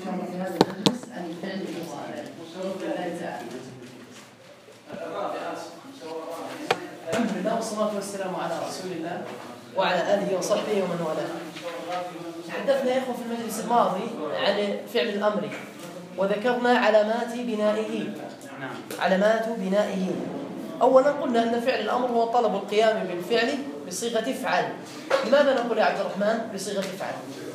شاء الله في هذا المجلس عن الفعل المضارع بإذن الله تعالى. الحمد لله والصلاة والسلام على رسول الله وعلى آله وصحبه ومن والاه. تحدثنا يا إخوة في المجلس الماضي عن فعل الأمر وذكرنا علامات بنائه. أولا قلنا أن فعل الأمر هو طلب القيام بالفعل بصيغة افعل. لماذا نقول يا عبد الرحمن بصيغة افعل؟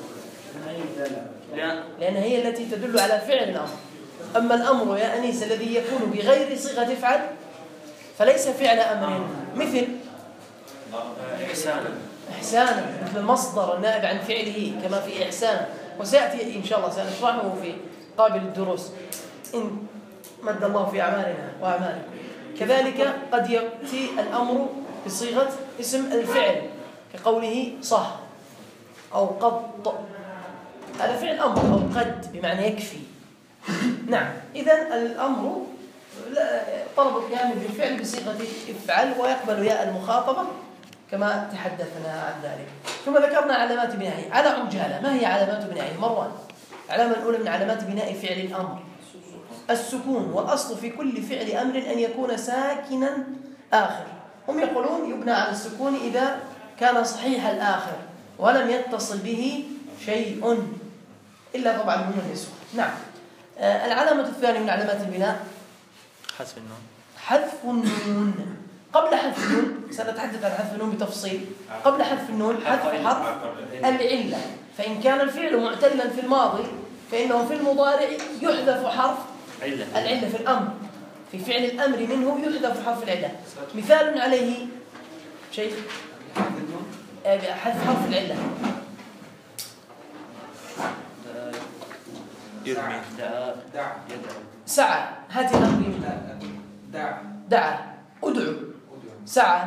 لأن هي التي تدل على فعل الأمر. أما الأمر يا أنيس الذي يكون بغير صيغة افعل فليس فعل أمر، مثل إحسانا، مثل المصدر النائب عن فعله كما في إحسان، وسيأتي إن شاء الله سنشرحه في قابل الدروس إن مد الله في أعمالنا وأعمالكم. كذلك قد يأتي الأمر بصيغة اسم الفعل كقوله صح أو قط، هذا فعل أمر، أو قد بمعنى يكفي. نعم، إذن الأمر طلب القيام بالفعل بصيغة افعل ويقبل ياء المخاطبة كما تحدثنا عن ذلك. ثم ذكرنا علامات بنائه على عجالة. ما هي علامات بنائه؟ مروان، العلامة الأولى من علامات بناء فعل الأمر السكون، والأصل في كل فعل أمر أن يكون ساكنا آخر. هم يقولون يبنى على السكون إذا كان صحيح الآخر ولم يتصل به شيء إلا طبعا من النسوة. نعم. العلامة الثانية من علامات البناء حذف النون. قبل حذف النون سنتحدث عن حذف النون بتفصيل. قبل حذف النون حذف حرف العلة، فإن كان الفعل معتلا في الماضي فإنه في المضارع يحذف حرف العلة في الأمر. في فعل الأمر منه يحذف حرف العلة. مثال عليه شيخ حذف حرف العلة. سعى، هات الأمر دعا، أدعو، سعى،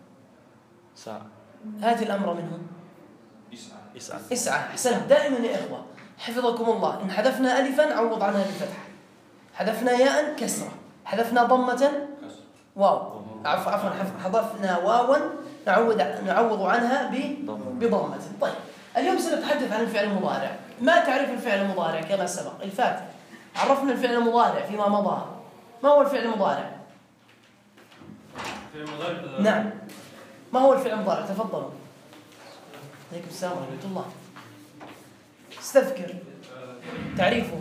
هات الأمر منه اسعى. أحسنت. دائما يا إخوة حفظكم الله، إن حذفنا ألفا عوض عنها بالفتحة، حذفنا ياء كسرة، حذفنا ضمة واو، عفوا حذفنا واوا نعوض عنها بضمة. طيب اليوم سنتحدث عن الفعل المضارع. ما تعرف الفعل المضارع كما سبق الفاتح؟ عرفنا الفعل المضارع فيما مضى. ما هو الفعل المضارع؟ نعم، ما هو الفعل المضارع؟ تفضلوا. عليكم السلام ورحمة الله. استذكر تعريفه.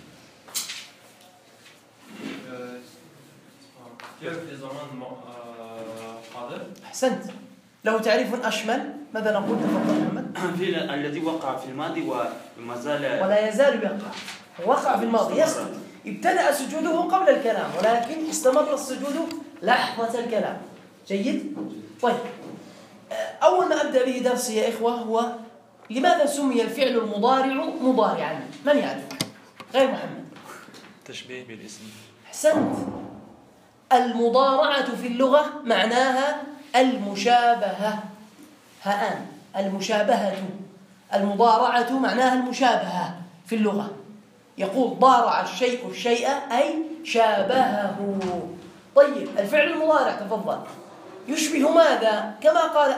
في زمان حاضر. أحسنت. له تعريف أشمل. ماذا نقول؟ تفضل محمد. الذي وقع في الماضي وما زال ولا يزال يقع. وقع في الماضي يسقط، ابتدأ سجوده قبل الكلام ولكن استمر السجود لحظة الكلام. جيد؟ طيب أول ما أبدأ به درسي يا إخوة هو لماذا سمي الفعل المضارع مضارعا؟ من يعرف؟ غير محمد. تشبيه بالاسم. أحسنت. المضارعة في اللغة معناها المشابهة. هآن المشابهة. المضارعة معناها المشابهة في اللغة. يقول ضارع الشيء الشيء أي شابهه. طيب الفعل المضارع تفضل يشبه ماذا؟ كما قال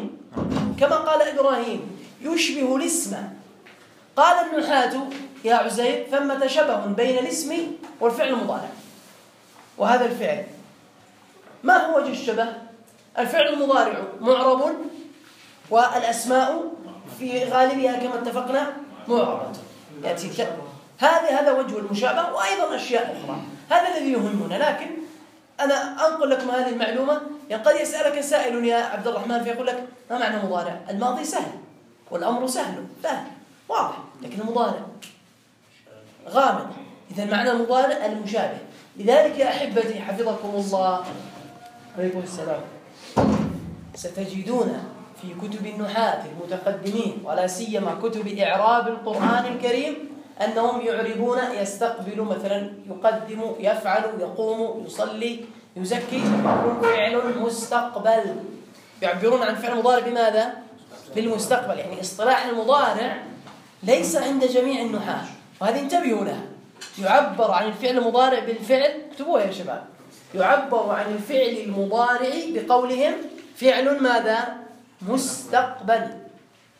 إبراهيم يشبه الاسم. قال النحاة يا عزير ثمة شبه بين الاسم والفعل المضارع. وهذا الفعل ما هو وجه الشبه؟ الفعل المضارع معرب والأسماء في غالبها كما اتفقنا معربة. يأتي هذا وجه المشابهة، وأيضا أشياء أخرى. هذا الذي يهمنا. لكن أنا أنقل لكم هذه المعلومة. قد يسألك سائل يا عبد الرحمن فيقول لك ما معنى مضارع؟ الماضي سهل والأمر سهل واضح، لكن المضارع غامض. إذا معنى المضارع المشابه. لذلك يا أحبتي حفظكم الله عليكم السلام ستجدون في كتب النحاة المتقدمين ولا سيما كتب إعراب القرآن الكريم أنهم يعربون يستقبل، مثلا يقدم، يفعل، يقوم، يصلي، يزكي، فعل مستقبل. يعبرون عن فعل مضارع بماذا؟ بالمستقبل. يعني اصطلاح المضارع ليس عند جميع النحاة، وهذه انتبهوا لها. يعبر عن الفعل المضارع بالفعل، اكتبوها يا شباب، يعبر عن الفعل المضارع بقولهم فعل ماذا؟ مستقبل.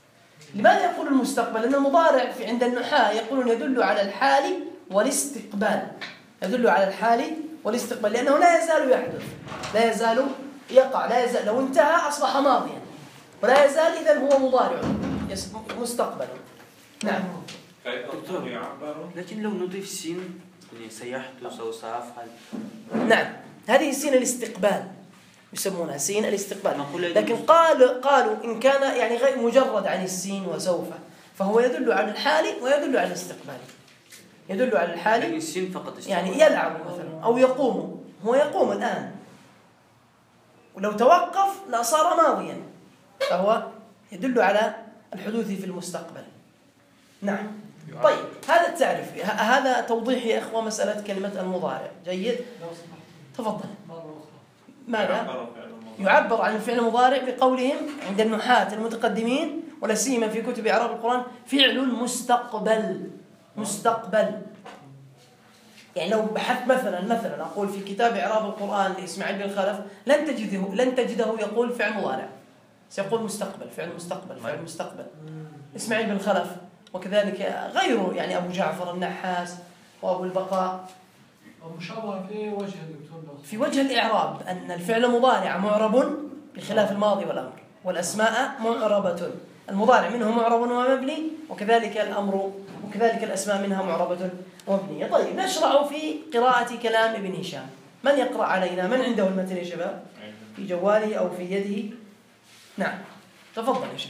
لماذا يقول المستقبل؟ لأن المضارع عند النحاة يقولون يدل على الحال والاستقبال، يدل على الحال والاستقبال، لأنه لا يزال يحدث، لا يزال يقع، لا يزال، لو انتهى أصبح ماضيا، ولا يزال إذن هو مضارع مستقبل. نعم. دكتور لكن لو نضيف سين يعني سيحدث أو سأفعل. نعم، هذه سين الاستقبال يسمونها سين الاستقبال، لكن قالوا إن كان يعني غير مجرد عن السين وسوف، فهو يدل على الحال ويدل على الاستقبال، يدل على الحال يعني السين فقط استقبال. يعني يلعب مثلا أو يقوم، هو يقوم الآن، ولو توقف لا صار ماضيا، فهو يدل على الحدوث في المستقبل. نعم. طيب هذا التعريف، هذا توضيح يا إخوة مسألة كلمة المضارع. جيد، تفضل. ماذا؟ يعبر عن الفعل المضارع بقولهم عند النحاة المتقدمين ولا سيما في كتب إعراب القرآن فعل مستقبل. مستقبل يعني لو بحثت مثلا أقول في كتاب إعراب القرآن لإسماعيل بن خلف لن تجده يقول فعل مضارع، سيقول مستقبل، فعل مستقبل، فعل مستقبل. إسماعيل بن خلف وكذلك غيره، يعني أبو جعفر النحاس وأبو البقاء. مشابهة في وجه الدكتور، في وجه الإعراب أن الفعل مضارع معرب بخلاف الماضي والأمر، والأسماء معربة، المضارع منه معرب ومبني، وكذلك الأمر وكذلك الأسماء منها معربة ومبنية. طيب نشرع في قراءة كلام ابن هشام. من يقرأ علينا؟ من عنده المتن يا شباب؟ في جواله أو في يده؟ نعم تفضل يا شيخ.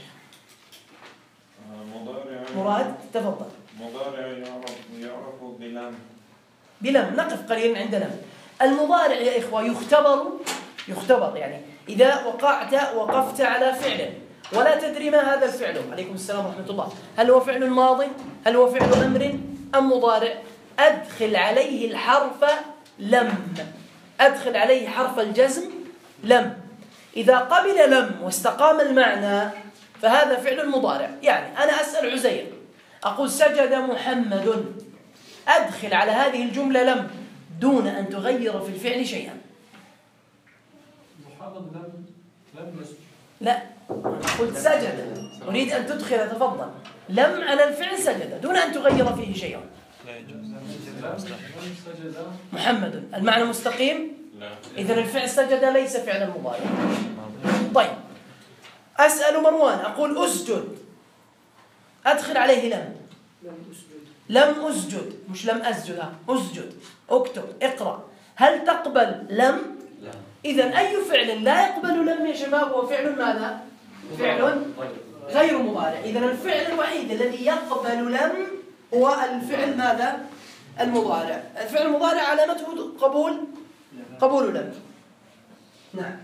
مراد تفضل. مضارع يعرف بلم. بلم، نقف قليلا عند لم. المضارع يا إخوة يختبر يعني إذا وقفت على فعل ولا تدري ما هذا الفعل، عليكم السلام ورحمة الله، هل هو فعل ماض، هل هو فعل أمر أم مضارع، أدخل عليه الحرف لم، أدخل عليه حرف الجزم لم. إذا قبل لم واستقام المعنى فهذا فعل مضارع. يعني أنا أسأل عزير أقول سجد محمد، أدخل على هذه الجملة لم دون أن تغير في الفعل شيئا. محمد لم يسجد. لا، قلت سجد، أريد أن تدخل، تفضل، لم على الفعل سجد دون أن تغير فيه شيئا. محمد المعنى مستقيم؟ إذن الفعل سجد ليس فعلا مضارع. طيب أسأل مروان أقول أسجد، أدخل عليه لم أسجد، مش لم أسجد، أسجد، اكتب، اقرأ، هل تقبل لم؟ إذن أي فعل لا يقبل لم يا شباب هو فعل ماذا؟ فعل غير مضارع. إذن الفعل الوحيد الذي يقبل لم هو الفعل ماذا؟ المضارع. الفعل المضارع علامته قبول لم. نعم.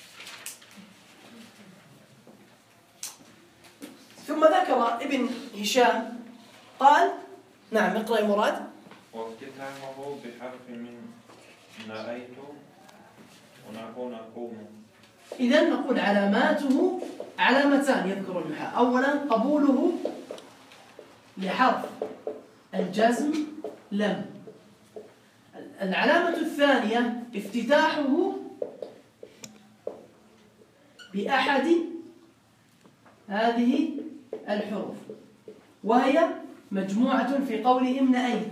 ثم ذكر ابن هشام قال، نعم اقرأ يا مراد. وافتتاحه بحرف من نأيت ونكون قوم. إذن نقول علاماته علامتان يذكر النحاة. أولا قبوله لحرف الجزم لم. العلامة الثانية افتتاحه بأحد هذه الحروف، وهي مجموعة في قولهم نأيت.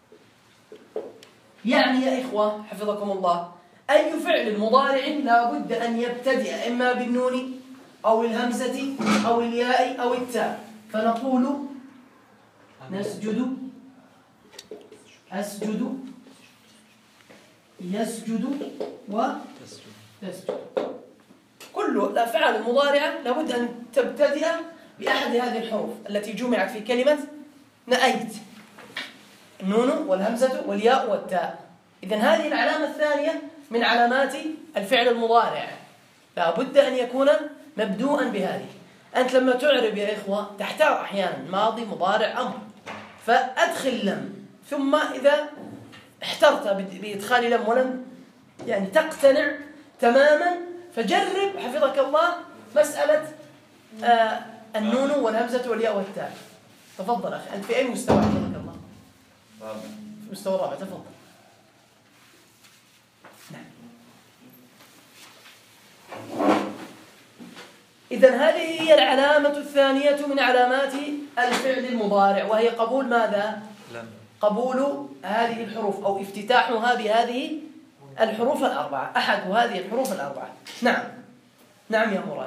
يعني يا إخوة حفظكم الله أي فعل مضارع لا بد أن يبتدئ إما بالنون أو الهمزة أو الياء أو التاء، فنقول نسجد، أسجد، يسجد، وتسجد. كل الأفعال المضارعة لابد أن تبتدئ بأحد هذه الحروف التي جمعت في كلمة نأيت، النون والهمزة والياء والتاء. إذن هذه العلامة الثانية من علامات الفعل المضارع، لابد أن يكون مبدوءا بهذه. أنت لما تعرب يا إخوة تحتار أحيانا ماضي مضارع أمر، فأدخل لم، ثم إذا احترت بإدخال لم ولم يعني تقتنع تماما فجرب حفظك الله مسألة النون والهمزة والياء والتاء. تفضل أخي، أنت في أي مستوى حفظك الله؟ في المستوى الرابع، تفضل. نعم. إذن هذه هي العلامة الثانية من علامات الفعل المضارع، وهي قبول ماذا؟ لم. قبول هذه الحروف أو افتتاحها بهذه الحروف الأربعة، أحد هذه الحروف الأربعة. نعم. نعم يا مراد.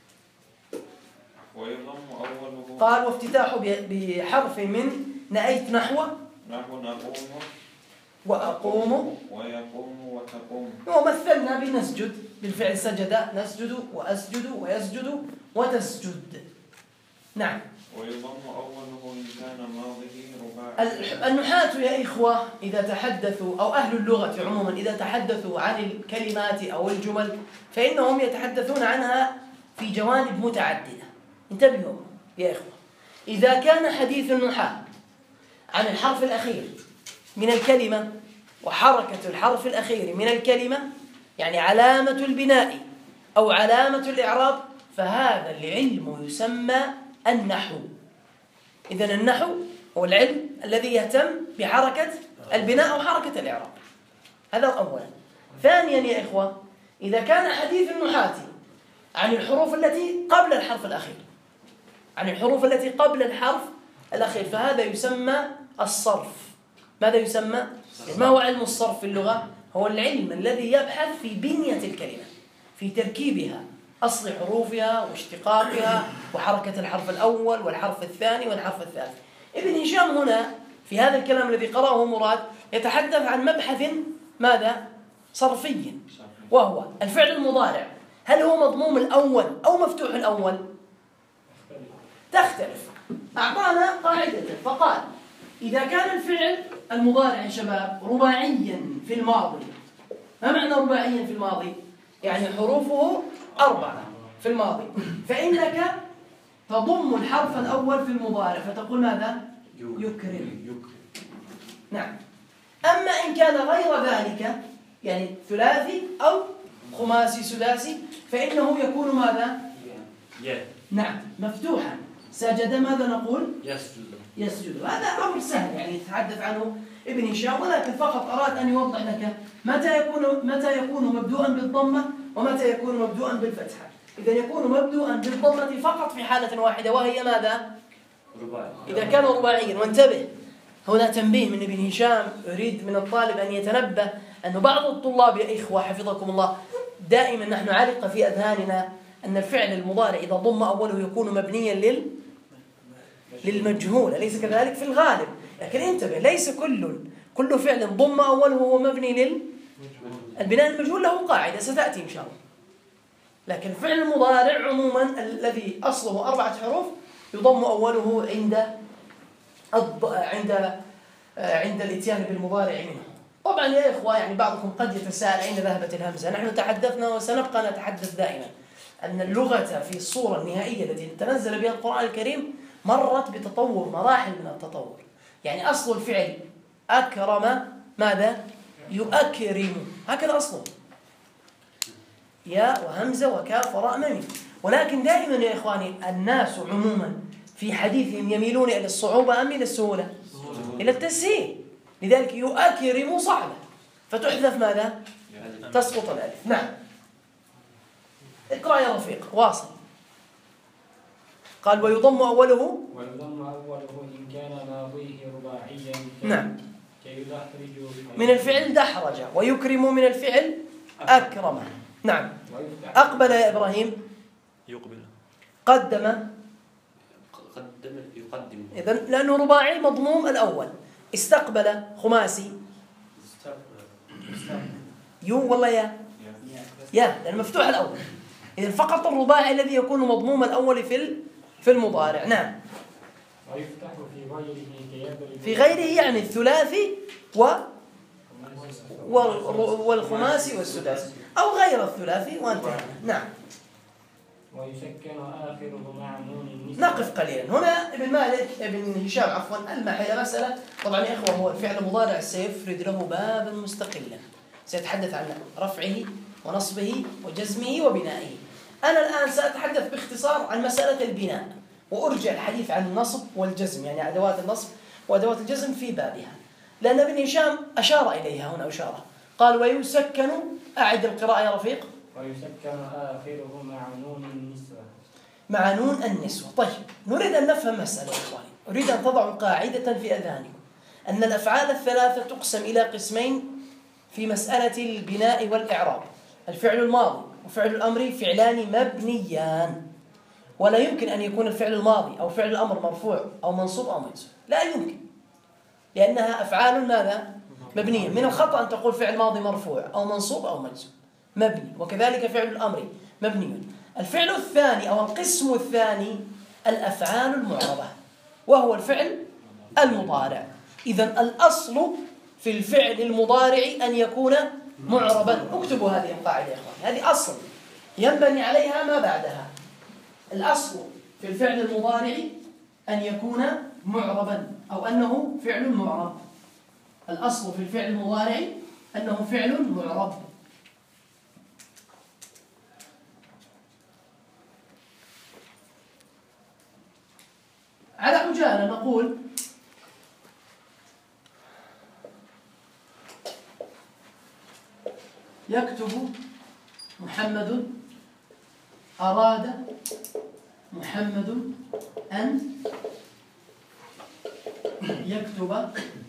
ويضم أوله قال وافتتاحه بحرف من نأيت نحو نقوم وأقوم، ويقوم وتقوم. ومثلنا بنسجد بالفعل سجد، نسجد وأسجد ويسجد وتسجد. نعم. ويضم أوله إن كان ماضيه رباعي. النحاة يا إخوة إذا تحدثوا، أو أهل اللغة عموما إذا تحدثوا عن الكلمات أو الجمل فإنهم يتحدثون عنها في جوانب متعددة. انتبهوا يا إخوة، إذا كان حديث النحاة عن الحرف الأخير من الكلمة وحركة الحرف الأخير من الكلمة، يعني علامة البناء أو علامة الإعراب، فهذا العلم يسمى النحو. إذن النحو هو العلم الذي يهتم بحركة البناء أو حركة الإعراب. هذا أولا. ثانيا يا إخوة، إذا كان حديث النحاة عن الحروف التي قبل الحرف الأخير، عن الحروف التي قبل الحرف الأخير، فهذا يسمى الصرف. ماذا يسمى؟ ما هو علم الصرف في اللغة؟ هو العلم الذي يبحث في بنية الكلمة، في تركيبها، أصل حروفها واشتقاقها وحركة الحرف الأول والحرف الثاني والحرف الثالث. ابن هشام هنا في هذا الكلام الذي قرأه مراد يتحدث عن مبحث ماذا؟ صرفي، وهو الفعل المضارع، هل هو مضموم الأول أو مفتوح الأول؟ تختلف. أعطانا قاعدة فقال إذا كان الفعل المضارع يا شباب رباعيا في الماضي. ما معنى رباعيا في الماضي؟ يعني حروفه 4 في الماضي، فإنك تضم الحرف الأول في المضارع فتقول ماذا؟ يكرم. نعم. أما إن كان غير ذلك، يعني ثلاثي أو خماسي سداسي، فإنه يكون ماذا؟ نعم مفتوحا. سجد ماذا نقول؟ يسجد. هذا أمر سهل يعني يتحدث عنه ابن هشام، ولكن فقط أراد أن يوضح لك متى يكون مبدوءا بالضمة ومتى يكون مبدوءا بالفتحة. إذا يكون مبدوءا بالضمة فقط في حالة واحدة، وهي ماذا؟ رباعي. إذا كان رباعيا. وانتبه، هنا تنبيه من ابن هشام، يريد من الطالب أن يتنبه أن بعض الطلاب يا إخوة حفظكم الله دائما نحن علق في أذهاننا أن الفعل المضارع إذا ضم أوله يكون مبنيا للمجهول، أليس كذلك في الغالب؟ لكن انتبه، ليس كل فعل ضم أوله هو مبني البناء المجهول، له قاعدة ستأتي إن شاء الله. لكن الفعل المضارع عموما الذي أصله 4 حروف يضم أوله عند الاتيان بالمضارع منه. طبعا يا إخوة يعني بعضكم قد يتساءل أين ذهبت الهمزة. نحن تحدثنا وسنبقى نتحدث دائما أن اللغة في الصورة النهائية التي تنزل بها القرآن الكريم مرت بتطور، مراحل من التطور. يعني أصل الفعل أكرم ماذا؟ يؤكرم، هكذا أصله، ياء وهمزة وكاف وراء ميم. ولكن دائما يا إخواني الناس عموما في حديثهم يميلون إلى الصعوبة أم إلى السهولة؟ إلى التسهيل. لذلك يؤكرم صعبة فتحذف ماذا؟ تسقط الألف. نعم. اقرأ يا رفيق، واصل. قال ويضم أوله إن كان ماضيه رباعيا. نعم. من الفعل دحرج، ويكرم من الفعل أكرم. نعم. أقبل يا إبراهيم. يقبل. قدم يقدم. إذن لأنه رباعي مضموم الأول. استقبل خماسي. يو والله يا لأنه مفتوح الأول. إذن فقط الرباعي الذي يكون مضموم الأول في المضارع. نعم. ويفتح في غيره يعني الثلاثي والخماسي والسداسي أو غير الثلاثي وانتهى. نعم. ويسكن آخره مع نون النسوة. نقف قليلا هنا. ابن هشام عفوا ألمح إلى مسألة. طبعا يا إخوة هو الفعل المضارع سيفرد له بابا مستقلا سيتحدث عن رفعه ونصبه وجزمه وبنائه. أنا الآن سأتحدث باختصار عن مسألة البناء، وأرجع الحديث عن النصب والجزم، يعني أدوات النصب وأدوات الجزم في بابها، لأن ابن هشام أشار إليها هنا إشارة. قال ويسكن. أعد القراءة يا رفيق. ويسكن آخره مع نون النسوة. مع نون النسوة. طيب نريد أن نفهم مسألة يا إخواني، أريد أن تضعوا قاعدة في أذهانكم أن الأفعال الثلاثة تقسم إلى قسمين في مسألة البناء والإعراب. الفعل الماضي وفعل الأمر فعلان مبنيان، ولا يمكن أن يكون الفعل الماضي أو فعل الأمر مرفوع أو منصوب أو منصوب، لا يمكن، لأنها أفعال ماذا؟ مبنية. من الخطأ أن تقول فعل ماضي مرفوع أو منصوب أو منصوب، مبني. وكذلك فعل الأمر مبني. الفعل الثاني أو القسم الثاني الأفعال المعربة، وهو الفعل المضارع. إذن الأصل في الفعل المضارع أن يكون معربا. اكتبوا هذه القاعدة يا إخوان، هذه أصل ينبني عليها ما بعدها. الأصل في الفعل المضارع أن يكون معربا أو أنه فعل معرب. الأصل في الفعل المضارع أنه فعل معرب. على عجالة نقول يكتب محمد، أراد محمد أن يكتب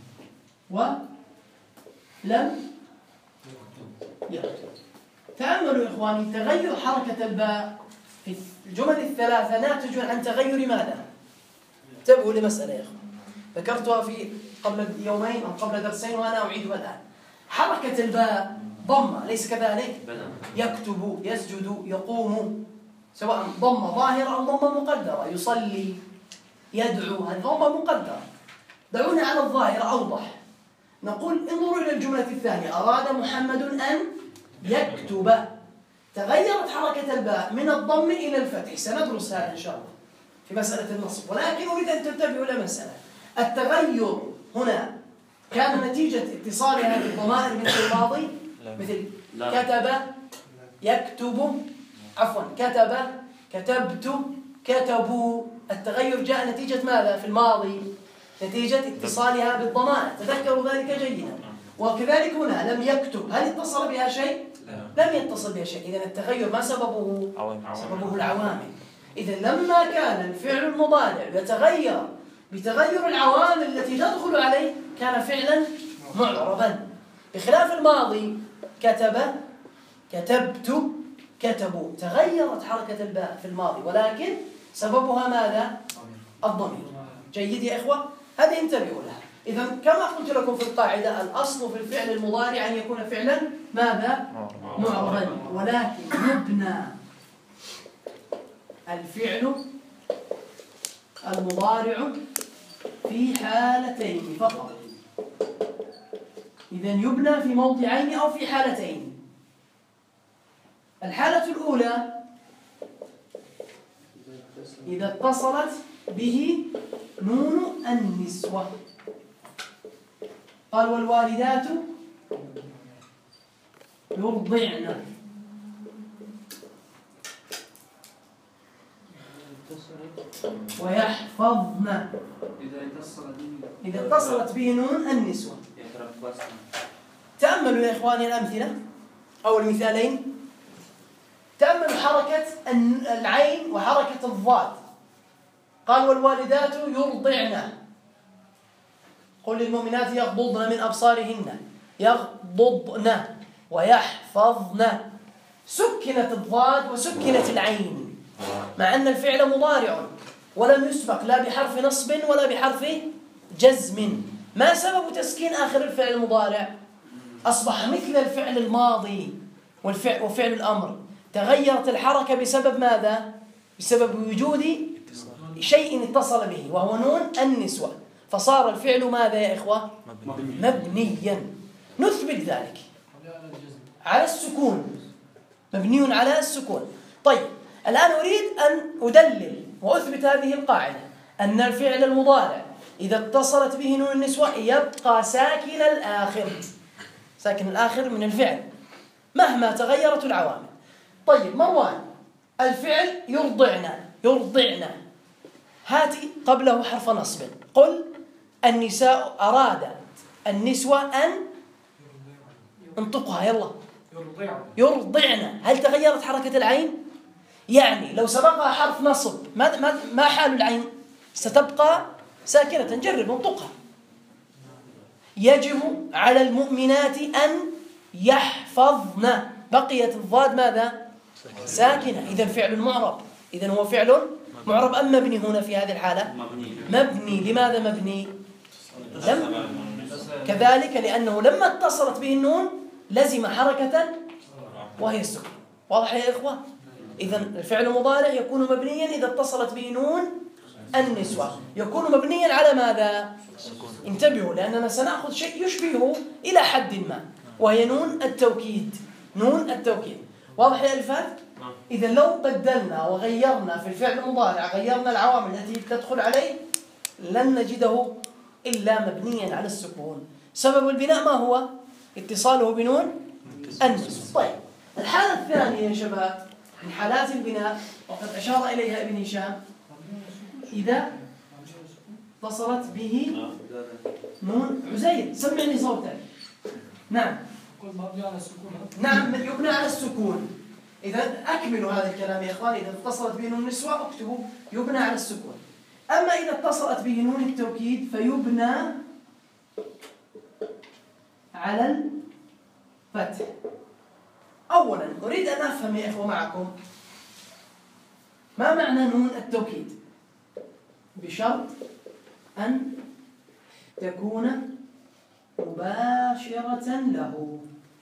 ولم يكتب. تأملوا إخواني، تغير حركة الباء في الجمل الثلاثة ناتج عن تغير ماذا؟ انتبهوا لمسألة يا إخوان ذكرتها في قبل يومين أو قبل درسين وأنا أعيدها الآن. حركة الباء ضمة، ليس كذلك؟ يكتب، يسجد، يقوم، سواء ضمة ظاهرة أو ضمة مقدرة. يصلي، يدعو، هذه ضمة مقدرة. دعونا على الظاهر أوضح. نقول انظروا إلى الجملة الثانية، أراد محمد أن يكتب. تغيرت حركة الباء من الضم إلى الفتح، سندرس هذا إن شاء الله في مسألة النصب، ولكن أريد أن تنتبهوا إلى مسألة. التغير هنا كان نتيجة اتصالها بالضمائر مثل الماضي، مثل كتب، يكتب، عفوا كتب، كتبت، كتبوا. التغير جاء نتيجة ماذا في الماضي؟ نتيجة اتصالها بالضمائر، تذكروا ذلك جيدا. وكذلك هنا لم يكتب، هل اتصل بها شيء؟ لم يتصل بها شيء. إذن التغير ما سببه؟ سببه العوامل. إذن لما كان الفعل المضارع يتغير بتغير العوامل التي تدخل عليه كان فعلا معربا، بخلاف الماضي كتب، كتبت، كتبوا. تغيرت حركة الباء في الماضي ولكن سببها ماذا؟ الضمير. جيد يا إخوة؟ هذه انتبهوا لها. إذن كما قلت لكم في القاعدة، الأصل في الفعل المضارع أن يكون فعلا ماذا؟ معربا، ولكن يبنى الفعل المضارع في حالتين فقط. إذن يبنى في موضعين أو في حالتين. الحالة الأولى إذا اتصلت به نون النسوة. قال والوالدات يرضعن. ويحفظن. إذا اتصلت به نون النسوة. تأملوا يا إخواني الأمثلة أو المثالين. تأملوا حركة العين وحركة الضاد. قال والوالدات يرضعن. قل للمؤمنات يغضضن من أبصارهن، يغضضن ويحفظن. سكنت الضاد وسكنت العين مع أن الفعل مضارع ولم يسبق لا بحرف نصب ولا بحرف جزم. ما سبب تسكين آخر الفعل المضارع؟ أصبح مثل الفعل الماضي وفعل الأمر، تغيرت الحركة بسبب ماذا؟ بسبب وجود شيء اتصل به وهو نون النسوة، فصار الفعل ماذا يا إخوة؟ مبنيا. نثبت ذلك على السكون، مبني على السكون. طيب الآن أريد أن أدلل وأثبت هذه القاعدة أن الفعل المضارع إذا اتصلت به نون النسوة يبقى ساكن الآخر، ساكن الآخر من الفعل مهما تغيرت العوامل. طيب مروان، الفعل يرضعن، هاتي قبله حرف نصب. قل النساء أرادت النسوة أن انطقها يلا يرضعن. هل تغيرت حركة العين؟ يعني لو سبقها حرف نصب ما حال العين؟ ستبقى ساكنة. جرب انطقها. يجب على المؤمنات أن يحفظن، بقيت الضاد ماذا؟ ساكنة. إذن فعل معرب. إذن هو فعل معرب أم مبني هنا في هذه الحالة؟ مبني. لماذا مبني؟ كذلك لأنه لما اتصلت به النون لزم حركة وهي السكون. واضح يا إخوة؟ إذن الفعل المضارع يكون مبنيا إذا اتصلت به نون النسوة. يكون مبنيا على ماذا؟ انتبهوا، لأننا سنأخذ شيء يشبهه إلى حد ما، وهي نون التوكيد. نون التوكيد. واضح يا الفات؟ إذا لو بدلنا وغيرنا في الفعل المضارع، غيرنا العوامل التي تدخل عليه، لن نجده إلا مبنيا على السكون. سبب البناء ما هو؟ اتصاله بنون النسوة. طيب، الحالة الثانية يا شباب من حالات البناء، وقد أشار إليها ابن هشام، إذا اتصلت به نون عزير. سمعني صوتك. نعم. نعم، يبنى على السكون. إذا أكملوا هذا الكلام يا إخوان. إذا اتصلت به نون النسوة اكتبوا يبنى على السكون. أما إذا اتصلت به نون التوكيد فيبنى على الفتح. أولا أريد أن أفهم يا إخوة معكم ما معنى نون التوكيد. بشرط أن تكون مباشرة له.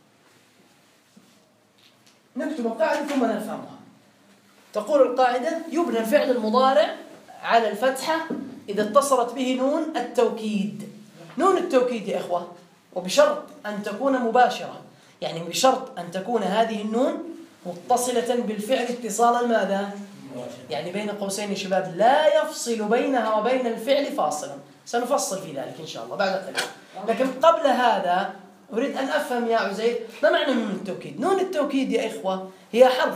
نكتب القاعدة ثم نفهمها. تقول القاعدة: يبنى الفعل المضارع على الفتحة إذا اتصلت به نون التوكيد. نون التوكيد يا إخوة، وبشرط أن تكون مباشرة، يعني بشرط أن تكون هذه النون متصلة بالفعل اتصالا ماذا؟ يعني بين قوسين يا شباب لا يفصل بينها وبين الفعل فاصلا. سنفصل في ذلك إن شاء الله بعد قليل. لكن قبل هذا أريد أن أفهم يا عزير ما معنى نون التوكيد. نون التوكيد يا إخوة هي حرف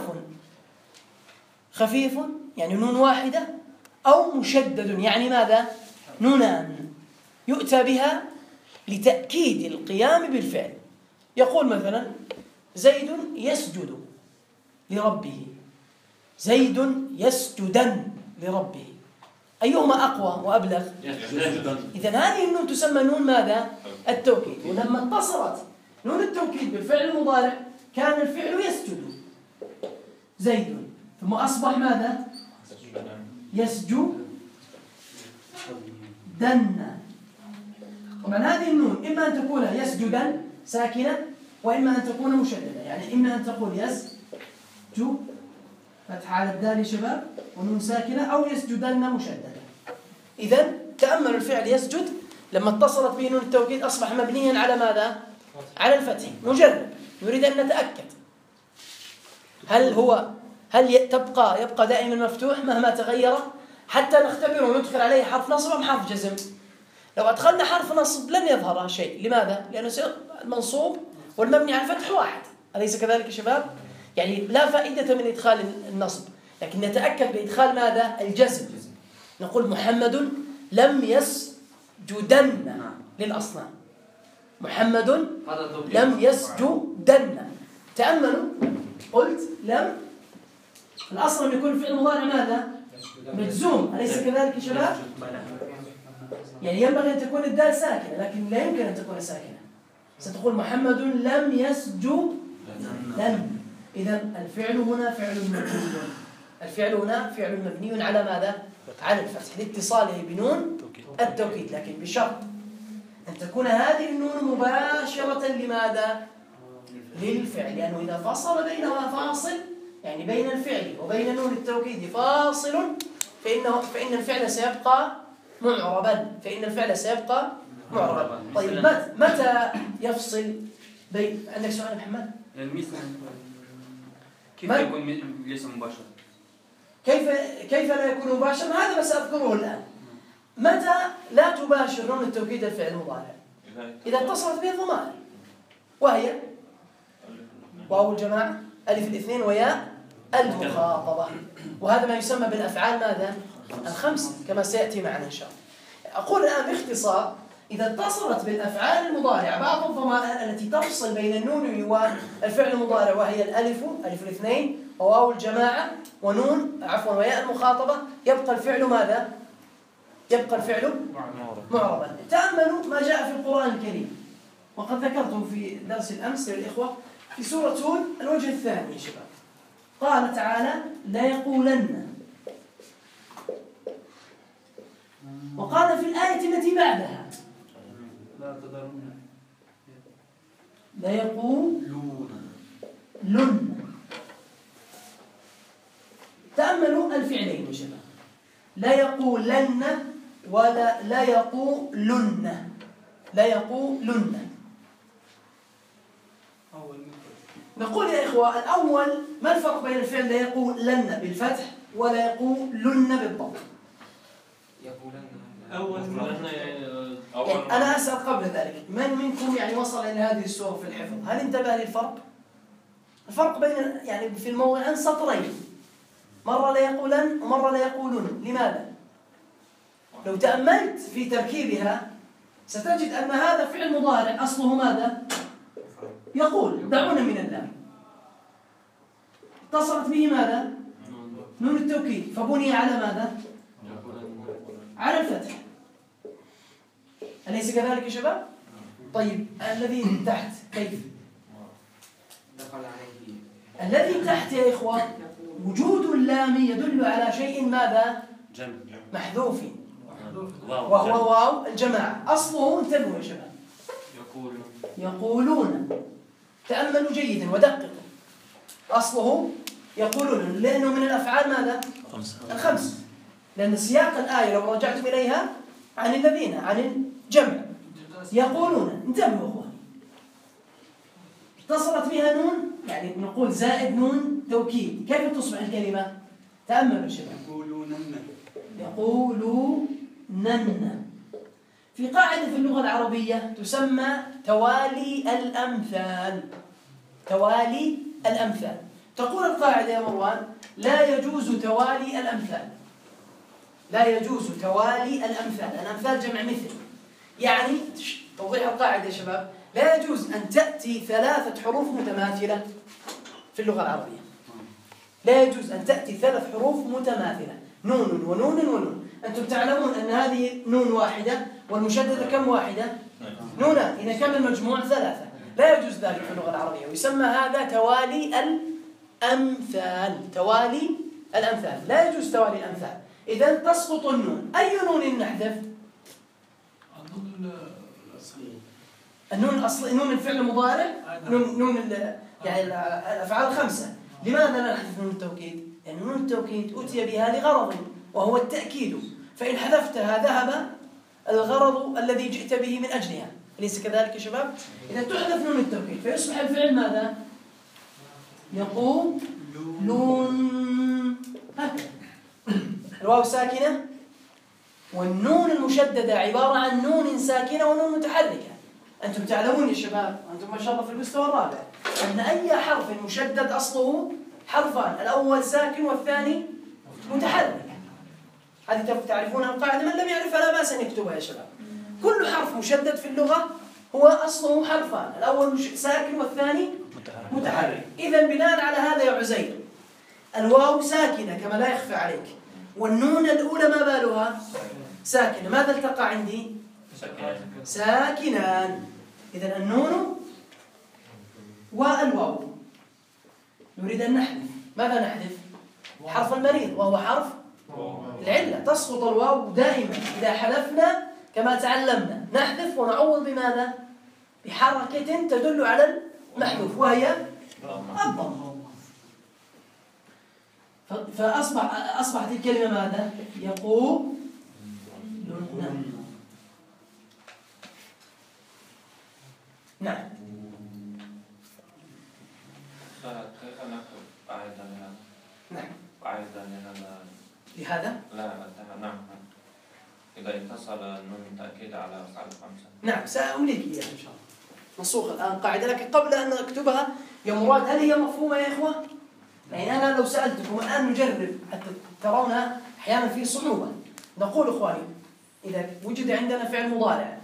خفيف، يعني نون واحدة، أو مشدد، يعني ماذا؟ نونان، يؤتى بها لتأكيد القيام بالفعل. يقول مثلا: زيد يسجد لربه، زيد يسجدن لربه. أيهما أقوى وأبلغ؟ إذن هذه النون تسمى نون ماذا؟ التوكيد. ولما اتصلت نون التوكيد بالفعل المضارع كان الفعل يسجد زيد، ثم أصبح ماذا؟ يسجدن. طبعا هذه النون إما أن تكون يسجدن ساكنة، وإما أن تكون مشددة. يعني إما أن تقول يسجد فتح على الدال شباب ونون ساكنة، أو يسجدن مشددة. إذن تأملوا الفعل يسجد لما اتصلت به نون التوكيد أصبح مبنيا على ماذا؟ على الفتح. نجرب، نريد أن نتأكد هل يبقى دائما مفتوح مهما تغير، حتى نختبره وندخل عليه حرف نصب أم حرف جزم. لو أدخلنا حرف نصب لن يظهر شيء. لماذا؟ لأنه المنصوب والمبني على الفتح واحد، أليس كذلك يا شباب؟ يعني لا فائدة من إدخال النصب، لكن نتأكد بإدخال ماذا؟ الجزم. نقول: محمد لم يسجدن للأصنام. محمد لم يسجدن. تأملوا، قلت لم، الأصل أن يكون الفعل المضارع ماذا؟ مجزوم، أليس كذلك يا شباب؟ يعني ينبغي أن تكون الدال ساكنة، لكن لا يمكن أن تكون ساكنة. ستقول: محمد لم يسجد لم. إذن الفعل هنا فعل مبني. الفعل هنا فعل مبني على ماذا؟ على الفتح لاتصاله بنون التوكيد، لكن بشرط أن تكون هذه النون مباشرة لماذا؟ للفعل، لأنه إذا فصل بينها فاصل، يعني بين الفعل وبين نون التوكيد فاصل، فإن الفعل سيبقى معربا. طيب، متى يفصل بين؟ عندك سؤال محمد؟ كيف يكون ليس مباشر؟ كيف لا يكون مباشر؟ هذا بس أذكره الآن. متى لا تباشر نون التوكيد الفعل المضارع؟ إذا اتصلت به الضمائر، وهي واو الجماعة، ألف الاثنين، وياء المخاطبة. وهذا ما يسمى بالأفعال ماذا؟ الخمس، كما سيأتي معنا إن شاء الله. أقول الآن باختصار: إذا اتصلت بالأفعال المضارعة بعض الضمائر التي تفصل بين النون والفعل المضارع، وهي الألف، ألف الاثنين، وواو الجماعة ونون عفوا وياء المخاطبة يبقى الفعل ماذا؟ يبقى الفعل معربا. تأملوا ما جاء في القرآن الكريم وقد ذكرته في درس الأمس للإخوة في سورة هود الوجه الثاني يا شباب. قال تعالى ليقولن، وقال في الآية التي بعدها ليقولن. تأملوا الفعلين يا شباب، لا يقولن ولا لا يقولن، لا يقولن. نقول يا إخوة الأول ما الفرق بين الفعل لا يقولن بالفتح ولا يقولن بالضم؟ أنا أسأل قبل ذلك، من منكم يعني وصل إلى هذه السورة في الحفظ هل انتبه للفرق؟ الفرق بين يعني في الموضعين سطرين، مرة لا يقولن ومرة لا يقولون. لماذا؟ لو تأملت في تركيبها ستجد أن هذا فعل مضارع أصله ماذا؟ يقول. دعونا من اللام، اتصلت به ماذا؟ نون التوكيد، فبني على ماذا؟ على الفتح. أليس كذلك يا شباب؟ طيب الذي تحت كيف؟ دخل عليه. الذي تحت يا إخوة وجود اللام يدل على شيء ماذا؟ جمع محذوف، وهو واو الجماعة. أصله انتبهوا يا شباب يقولون. تأملوا جيدا ودققوا، أصله يقولون لأنه من الأفعال ماذا؟ الخمس، لأن سياق الآية لو رجعتم إليها عن الذين عن الجمع يقولون. انتبهوا أخواني، اتصلت بها نون يعني نقول زائد نون توكيد، كيف تصبح الكلمة؟ تأملوا يا شباب يقولونن. في قاعدة في اللغة العربية تسمى توالي الأمثال. توالي الأمثال. تقول القاعدة يا مروان لا يجوز توالي الأمثال. لا يجوز توالي الأمثال. الأمثال جمع مثل، يعني توضيح القاعدة يا شباب لا يجوز أن تأتي 3 حروف متماثلة في اللغة العربية. لا يجوز أن تأتي 3 حروف متماثلة، نون ونون ونون. أنتم تعلمون أن هذه نون واحدة والمشددة كم واحدة؟ نونان، إذا كان المجموع 3. لا يجوز ذلك في اللغة العربية، ويسمى هذا توالي الأمثال. توالي الأمثال لا يجوز توالي الأمثال. إذا تسقط النون. أي نون نحذف؟ النون الأصلي، نون الفعل المضارع، نون يعني الأفعال 5. لماذا لا نحذف نون التوكيد؟ يعني نون التوكيد أتي بها لغرض وهو التأكيد، فإن حذفتها ذهب الغرض الذي جئت به من أجلها. أليس كذلك يا شباب؟ إذا تحذف نون التوكيد فيصبح الفعل ماذا؟ يقولون. الواو ساكنة والنون المشددة عبارة عن نون ساكنة ونون متحركة. أنتم تعلمون يا شباب، أنتم ما شاء الله في المستوى الرابع، أن أي حرف مشدد أصله حرفان، الأول ساكن والثاني متحرك. هذه تعرفونها القاعدة، من لم يعرفها لا بأس أن يكتبها يا شباب. كل حرف مشدد في اللغة هو أصله حرفان، الأول ساكن والثاني متحرك. إذا بناء على هذا يا عزير الواو ساكنة كما لا يخفى عليك، والنون الأولى ما بالها؟ ساكنة. ماذا التقى عندي؟ ساكنان. إذا النون والواو نريد أن نحذف. ماذا نحذف؟ حرف المريض وهو حرف العلة. تسقط الواو دائما إذا حذفنا كما تعلمنا، نحذف ونعوض بماذا؟ بحركة تدل على المحذوف وهي الضم. فأصبحت الكلمة ماذا؟ يقولون. نعم. كيف نكتب قاعدة لهذا؟ نعم. قاعدة لهذا؟ لهذا؟ لا نعم. إذا اتصل النون تأكيد على أفعال 5. نعم سأمليك إياها إن شاء الله. منسوخ الآن قاعدة، لكن قبل أن أكتبها يا مراد هل هي مفهومة يا إخوة؟ يعني أنا لو سألتكم الآن نجرب حتى ترونها أحيانا في صعوبة. نقول إخواني إذا وجد عندنا فعل مضارع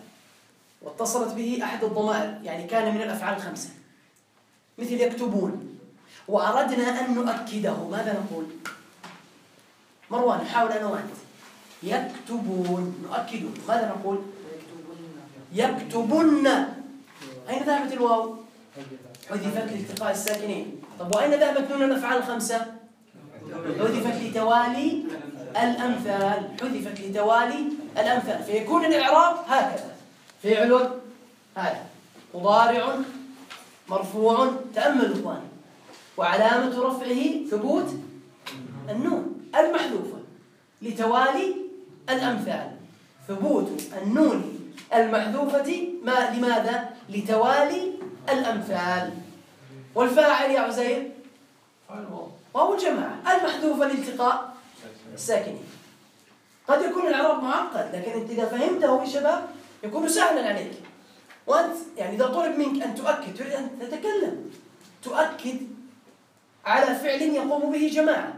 واتصلت به أحد الضمائر، يعني كان من الأفعال 5 مثل يكتبون، وأردنا أن نؤكده، ماذا نقول؟ مروان حاول أنا وأنت. يكتبون، نؤكده، ماذا نقول؟ يكتبن. أين ذهبت الواو؟ حذفت لالتقاء الساكنين. طب وأين ذهبت نون الأفعال الخمسة؟ حذفت لتوالي الأمثال، حذفت لتوالي الأمثال، فيكون الإعراب هكذا: فعل هذا مضارع مرفوع، تأملوا الظاهر، وعلامة رفعه ثبوت النون المحذوفة لتوالي الأمثال، ثبوت النون المحذوفة لماذا؟ لتوالي الأمثال. والفاعل يا عزير واو الجماعة المحذوفة لالتقاء الساكنين. قد يكون الإعراب معقد، لكن أنت إذا فهمته يا شباب يكون سهلا عليك. وأنت يعني إذا طلب منك أن تؤكد، تريد أن تتكلم، تؤكد على فعل يقوم به جماعة.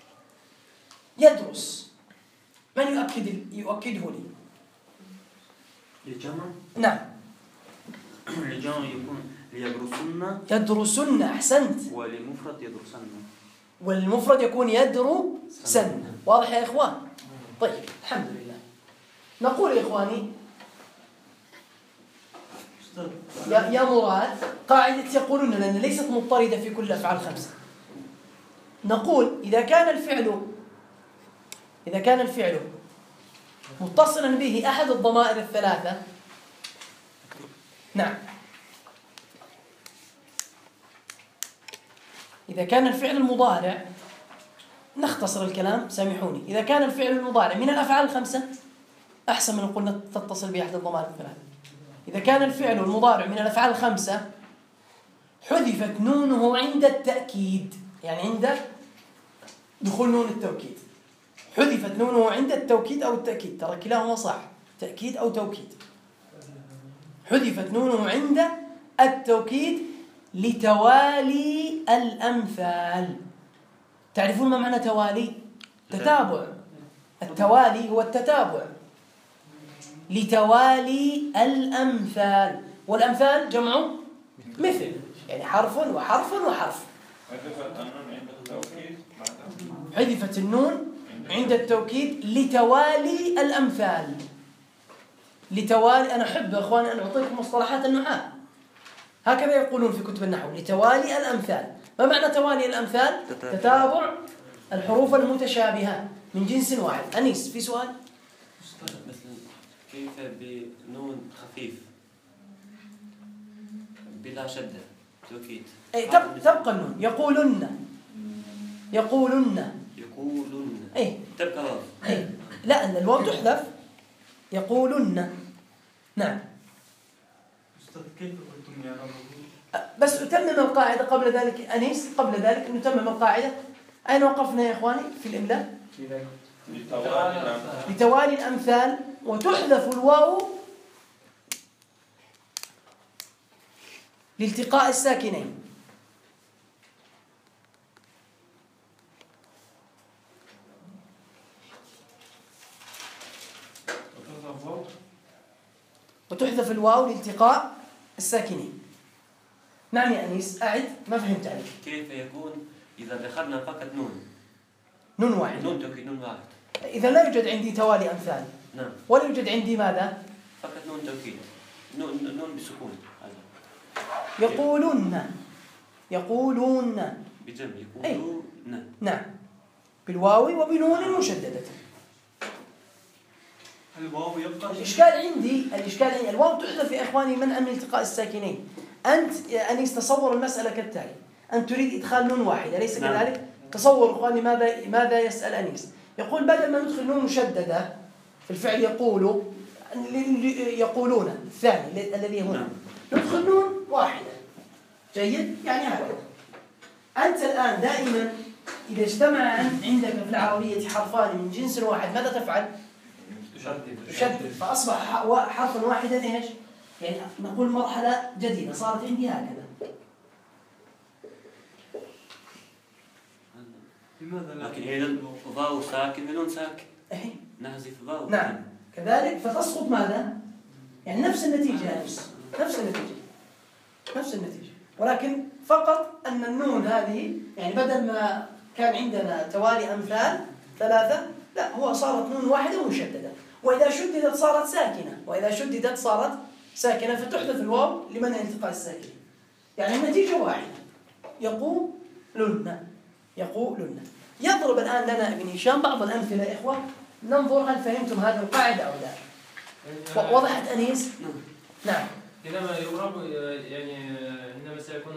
يدرس، من يؤكده لي؟ للجمع؟ نعم. للجمع يكون ليدرسن. يدرسن، أحسنت. وللمفرد يدرسن. والمفرد يكون يدرسن. واضح يا إخوان؟ طيب الحمد لله. نقول يا إخواني يا مراد قاعدة يقولون لأن ليست مضطردة في كل الأفعال الخمسة. نقول إذا كان الفعل متصلا به أحد الضمائر الثلاثة. نعم. إذا كان الفعل المضارع، نختصر الكلام سامحوني، إذا كان الفعل المضارع من الأفعال الخمسة أحسن من قلنا تتصل بأحد الضمائر الثلاثة. إذا كان الفعل المضارع من الأفعال الخمسة حذفت نونه عند التأكيد، يعني عند دخول نون التوكيد، حذفت نونه عند التوكيد أو التأكيد، ترى كلاهما صح، تأكيد أو توكيد. حذفت نونه عند التوكيد لتوالي الأمثال. تعرفون ما معنى توالي؟ تتابع. التوالي هو التتابع. لتوالي الأمثال، والأمثال جمع مثل، يعني حرف وحرف وحرف. حذفت النون عند التوكيد لتوالي الأمثال. لتوالي، أنا أحب يا أخواني أن أعطيكم مصطلحات النحاة، هكذا يقولون في كتب النحو: لتوالي الأمثال. ما معنى توالي الأمثال؟ تتابع الحروف المتشابهة من جنس واحد. أنيس في سؤال؟ مثلا كيف بنون خفيف بلا شدة توكيد؟ أي تبقى النون. يقولن أي تبقى واو. أي لا، أن الواو تحذف. يقولن. نعم. كيف قلتم يا رب؟ بس أتمم القاعدة قبل ذلك أنيس، قبل ذلك نتمم القاعدة. أين وقفنا يا إخواني في الإملاء؟ لتوالي الأمثال، وتحذف الواو لالتقاء الساكنين. وتحذف الواو لالتقاء الساكنين. نعم يا أنيس، أعد، ما فهمت عليك. كيف يكون إذا دخلنا فقط نون واحد. نون توكيد، نون واحد. إذا لا يوجد عندي توالي أمثال. نعم. ولا يوجد عندي ماذا؟ فقط نون توكيد، نون بسكون. يقولون بجمع يقولون. نعم، بالواو وبنون مشددة. الواو يبقى. الإشكال عندي الواو تحذف يا إخواني منعا من التقاء الساكنين. أنت يا أنيس تصور المسألة كالتالي: أنت تريد إدخال نون واحد، أليس كذلك؟ تصور إخواني ماذا يسأل أنيس. يقول بدل ما ندخل نون مشددة في الفعل يقولون الثاني الذي هنا، ندخل نون واحدة. جيد؟ يعني هذا. أنت الآن دائما إذا اجتمع عندك في العربية حرفان من جنس واحد ماذا تفعل؟ تشدد، فأصبح حرفا واحدا إيش؟ يعني نقول مرحلة جديدة صارت عندي هكذا. لكن هنا الواو ساكن ونون ساكن. نحذف الواو. نعم كذلك، فتسقط ماذا؟ يعني نفس النتيجة. نفس النتيجة. ولكن فقط أن النون هذه يعني بدل ما كان عندنا توالي أمثال 3 لا، هو صارت نون واحدة مشددة، وإذا شددت صارت ساكنة، وإذا شددت صارت ساكنة، فتحذف الواو لمنع التقاء الساكنين. يعني النتيجة واحدة، يقولن. يضرب الآن لنا ابن هشام بعض الأمثلة يا إخوة، ننظر هل فهمتم هذه القاعدة أو لا. وضحت أنيس؟ نعم. حينما يضرب يعني حينما سيكون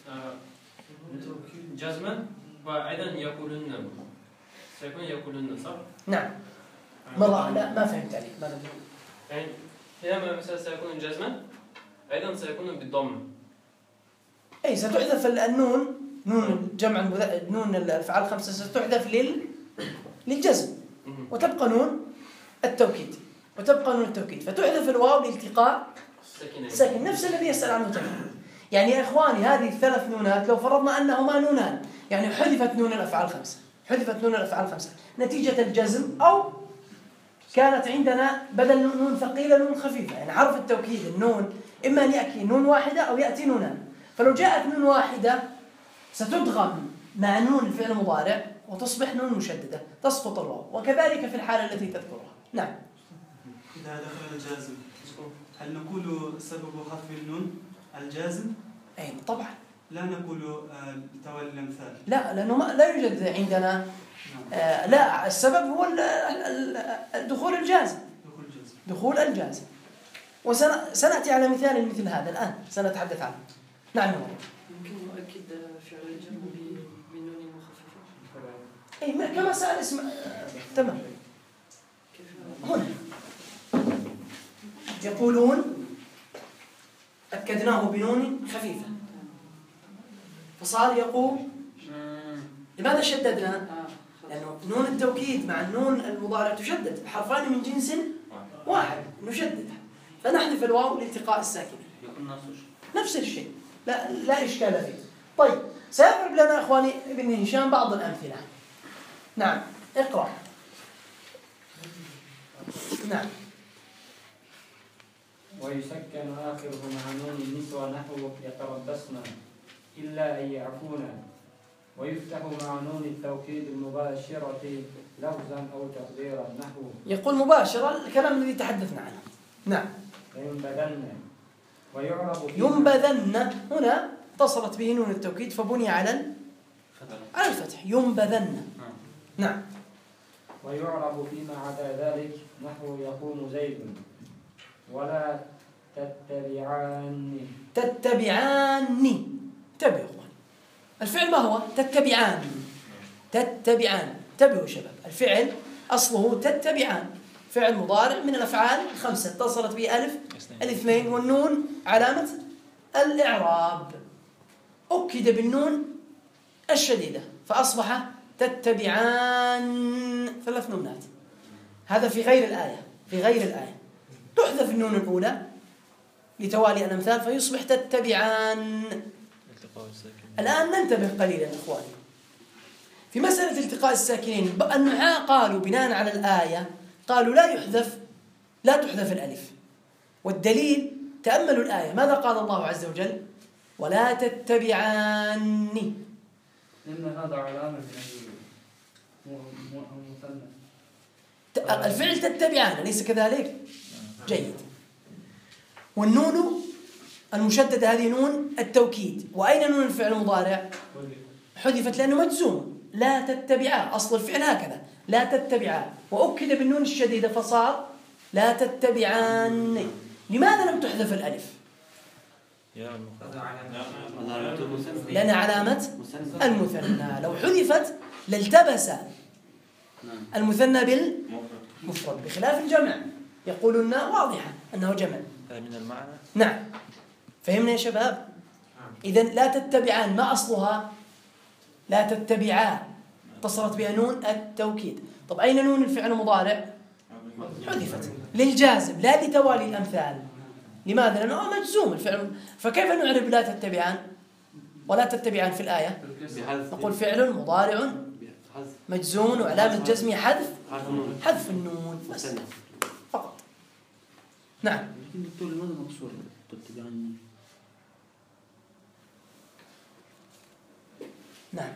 جزما وأيضا يقولن، سيكون يقولن صح؟ نعم. مرة لا ما فهمت عليك. ماذا تقول؟ يعني حينما مثلا سيكون جزما أيضا سيكون بالضم. أي ستحذف النون، نون جمع نون الأفعال الخمسة ستحذف للجزم، وتبقى نون التوكيد، فتحذف الواو لالتقاء ساكن، نفس الذي يسأل عنه تماما. يعني يا إخواني هذه الثلاث نونات لو فرضنا أنهما نونان، يعني حذفت نون الأفعال الخمسة نتيجة الجزم، أو كانت عندنا بدل نون ثقيلة نون خفيفة، يعني حرف التوكيد النون إما أن يأتي نون واحدة أو يأتي نونان، فلو جاءت نون واحدة ستدغم مع نون الفعل المضارع وتصبح نون مشددة تسقط الواو، وكذلك في الحالة التي تذكرها. نعم. إذا دخل الجازم هل نقول سبب حذف النون الجازم؟ أي طبعا. لا نقول توالي الأمثال. لا، لأنه لا يوجد عندنا لا، السبب هو دخول الجازم. وسنأتي على مثال مثل هذا الآن سنتحدث عنه. نعم. يمكن نؤكد فعل الجمع بنون مخففة. أي كما سأل اسم تمام. هنا يقولون أكدناه بنون خفيفة فصار يقول. لماذا شددنا؟ لأنه نون التوكيد مع النون المضارع تشدد، حرفان من جنس واحد نشددها، فنحذف الواو لالتقاء الساكنين. نفس الشيء، لا إشكال فيه. طيب سيضرب لنا أخواني ابن هشام بعض الأمثلة. نعم اقرأ. نعم. ويسكن آخره مع نون النسوة نحو يتربصن إلا أن يعفونا، ويفتح مع نون التوكيد المباشرة لفظا أو تقديرا نحو. يقول مباشرة الكلام الذي تحدثنا عنه. نعم. ينبذن ويعرب ينبذن هنا اتصلت به نون التوكيد فبني على الفتح. ينبذن. نعم. ويعرب فيما عدا ذلك نحو يقوم زيد ولا تتبعاني. انتبهوا اخوان، الفعل ما هو؟ تتبعان. انتبهوا شباب، الفعل أصله تتبعان، فعل مضارع من الأفعال الخمسة اتصلت به ألف الاثنين والنون علامة الإعراب، أكد بالنون الشديدة فأصبح تتبعان 3 نونات. هذا في غير الآية تحذف النون الأولى لتوالي الأمثال فيصبح تتبعان. الآن ننتبه قليلا إخواني في مسألة التقاء الساكنين. النحاة قالوا بناء على الآية قالوا لا تحذف الألف، والدليل تأملوا الآية ماذا قال الله عز وجل؟ ولا تتبعاني. إن هذا علامة الفعل تتبعان أليس كذلك؟ جيد. والنون المشددة هذه نون التوكيد، وأين نون الفعل المضارع؟ حذفت لأنه مجزوم. لا تتبعا، أصل الفعل هكذا لا تتبعا، وأكد بالنون الشديدة فصار لا تتبعان. لماذا لم تحذف الألف؟ لأن علامة المثنى، لو حذفت لالتبس المثنى بالمفرد بخلاف الجمع. يقولون واضحة أنه جمع من المعنى. نعم فهمنا يا شباب؟ إذن لا تتبعان ما أصلها؟ لا تتبعان اتصلت بها نون التوكيد. طب أين نون الفعل المضارع؟ حذفت للجازم لا لتوالي الأمثال. لماذا؟ لأنه مجزوم الفعل. فكيف نعرف لا تتبعان ولا تتبعان في الآية؟ نقول فعل مضارع مجزوم وعلامة جزمه حذف النون بس فقط. نعم. نعم.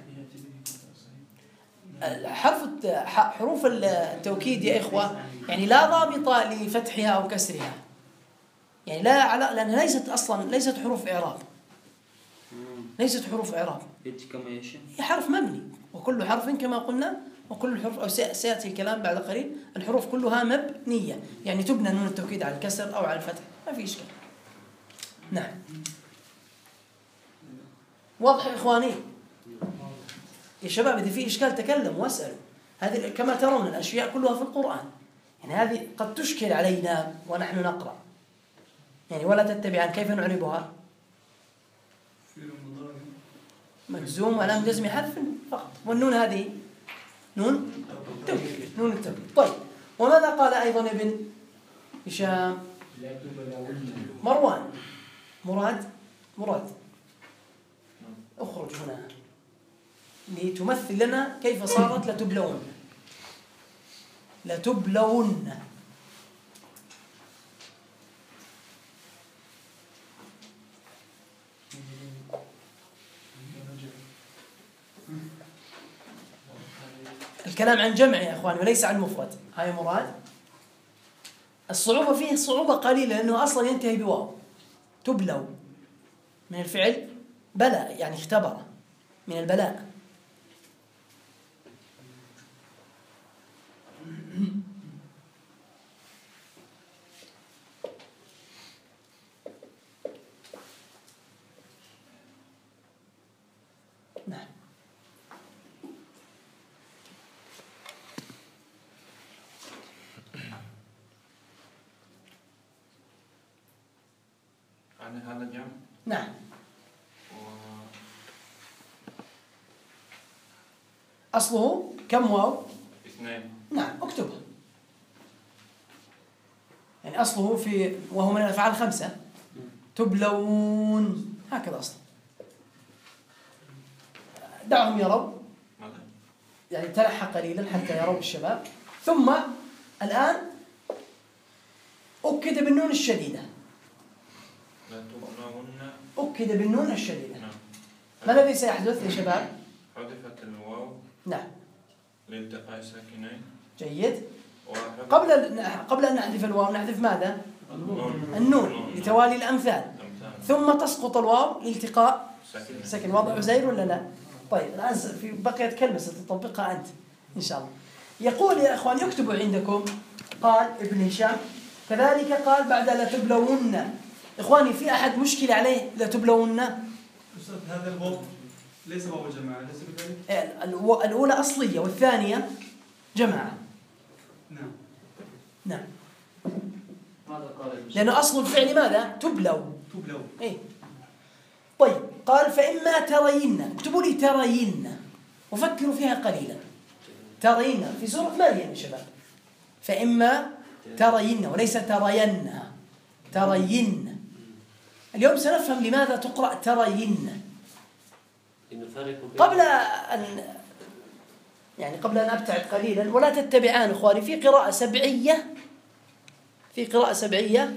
حروف التوكيد يا إخوة يعني لا ضابط لفتحها أو كسرها، يعني لأنها ليست حروف إعراب، ليست حروف إعراب، هي حرف مبني، وكل حرف كما قلنا، وكل الحروف أو سيأتي الكلام بعد قليل، الحروف كلها مبنية، يعني تبنى نون التوكيد على الكسر أو على الفتح، ما في إشكال. نعم. واضح يا إخواني؟ يا شباب إذا في إشكال تكلموا واسألوا. هذه كما ترون الأشياء كلها في القرآن، يعني هذه قد تشكل علينا ونحن نقرأ، يعني ولا تتبعان كيف نعربها؟ مجزوم ولم جزم حذف فقط، والنون هذه نون توكيد، نون التوكيد. طيب، وماذا قال أيضا ابن هشام؟ مروان مراد اخرج هنا لتمثل لنا كيف صارت لتبلون. الكلام عن جمع يا أخواني وليس عن مفرد. هاي مراد. الصعوبة فيه صعوبة قليلة لأنه أصلا ينتهي بواو. تبلو من الفعل بلى، يعني اختبر، من البلاء. نعم. عن هذا الجمع؟ نعم. أصله كم واو؟ 2. نعم، اكتبها. يعني أصله وهو من الأفعال 5. تبلون، هكذا أصله. دعهم يروا، يعني تلحى قليلا حتى يروا الشباب. ثم الآن أكد بالنون الشديدة. أكد بالنون الشديدة. ما الذي سيحدث يا شباب؟ حذفت الواو. نعم. لالتقاء ساكنين. جيد. قبل أن نحذف الواو نحذف ماذا؟ النون لتوالي الأمثال. ثم تسقط الواو لالتقاء ساكن. واضح عزير ولا لا؟ طيب الآن في بقيت كلمة ستطبقها أنت إن شاء الله. يقول يا إخوان يكتبوا عندكم، قال ابن هشام كذلك قال بعد لتبلون. إخواني في أحد مشكلة عليه لتبلون؟ أستاذ هذا الواو ليس واو جماعة، ليس بذلك؟ الأولى أصلية والثانية جماعة. نعم. نعم. ماذا قال؟ لأنه أصل الفعل ماذا؟ تبلو. إيه. طيب قال فإما ترين، اكتبوا لي ترين وفكروا فيها قليلا. ترين في سورة مريم يا شباب. فإما ترين وليس ترينها، ترين. اليوم سنفهم لماذا تقرأ ترين. قبل أن أبتعد قليلا، ولا تتبعان إخواني، في قراءة سبعية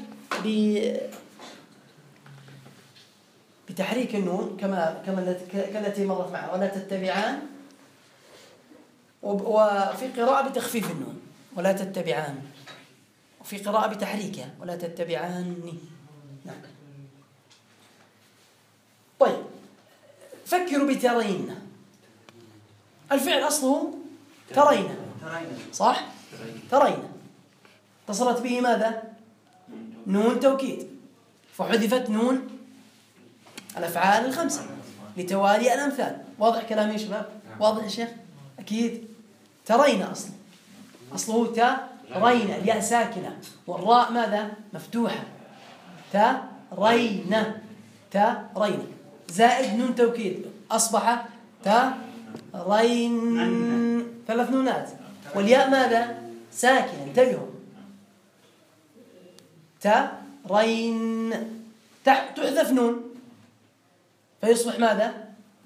بتحريك النون كالتي مرت معها، ولا تتبعان، وفي قراءة بتخفيف النون ولا تتبعان، وفي قراءة بتحريكها ولا تتبعاني. نعم. طيب فكروا بترين. الفعل أصله ترين، صح؟ ترين اتصلت به ماذا؟ نون توكيد، فحذفت نون الأفعال 5 لتوالي الأمثال. واضح كلامي يا شباب؟ واضح يا شيخ؟ أكيد. ترين أصله ترين، الياء ساكنة والراء ماذا؟ مفتوحة. ترين زائد نون توكيد أصبح ترين، 3 نونات، والياء ماذا؟ ساكنة. انتبهوا. ترين تحذف نون فيصبح ماذا؟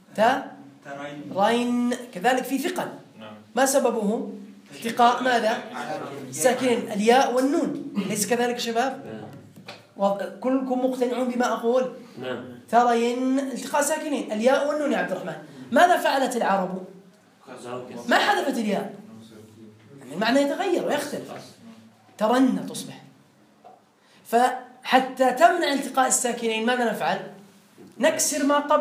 ترين. كذلك في ثقل، ما سببه؟ التقاء ماذا؟ ساكنين الياء والنون، ليس كذلك شباب؟ كلكم مقتنعون بما أقول؟ ترين التقاء ساكنين الياء والنون يا عبد الرحمن. ماذا فعلت العرب؟ كذا وكذا. ما حذفت الياء، يعني المعنى يتغير ويختلف. ترن تصبح. فحتى تمنع التقاء الساكنين ماذا نفعل؟ نكسر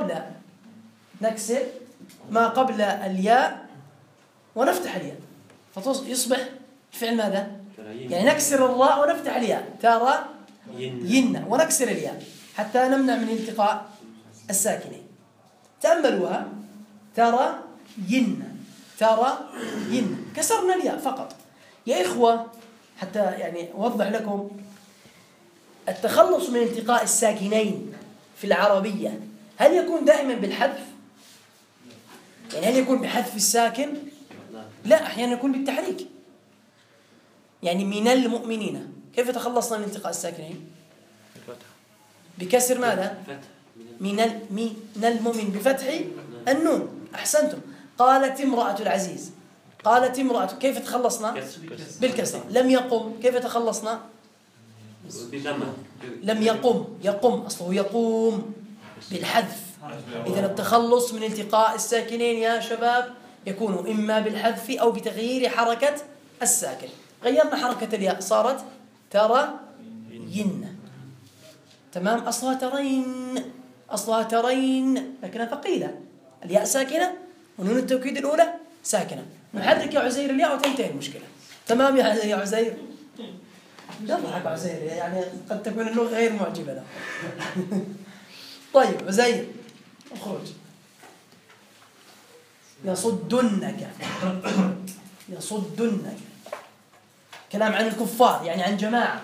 ما قبل الياء ونفتح الياء، فيصبح الفعل ماذا؟ يعني نكسر الراء ونفتح الياء، ترى ين، ونكسر الياء حتى نمنع من التقاء الساكنين. تأملوها، ترى ين، كسرنا الياء فقط. يا إخوة حتى يعني أوضح لكم، التخلص من التقاء الساكنين في العربية هل يكون دائما بالحذف؟ يعني هل يكون بحذف الساكن؟ لا، أحيانا يكون بالتحريك. يعني من المؤمنين كيف تخلصنا من التقاء الساكنين؟ بكسر ماذا؟ من المؤمن بفتح النون. أحسنتم. قالت امرأة العزيز، قالت امرأة، كيف تخلصنا؟ بالكسر. لم يقم، كيف تخلصنا؟ لم يقم أصله يقوم بالحذف. إذا التخلص من التقاء الساكنين يا شباب يكون إما بالحذف أو بتغيير حركة الساكن. غيرنا حركة الياء صارت ترى ين، تمام. أصلها ترين لكنها ثقيلة، الياء ساكنة ونون التوكيد الأولى ساكنة. نحرك يا عزير الياء وتنتهي المشكلة. تمام يا عزير؟ يضحك عزير، يعني قد تكون اللغة غير معجبة له. طيب عزير اخرج. يصدنك، كلام عن الكفار يعني عن جماعة.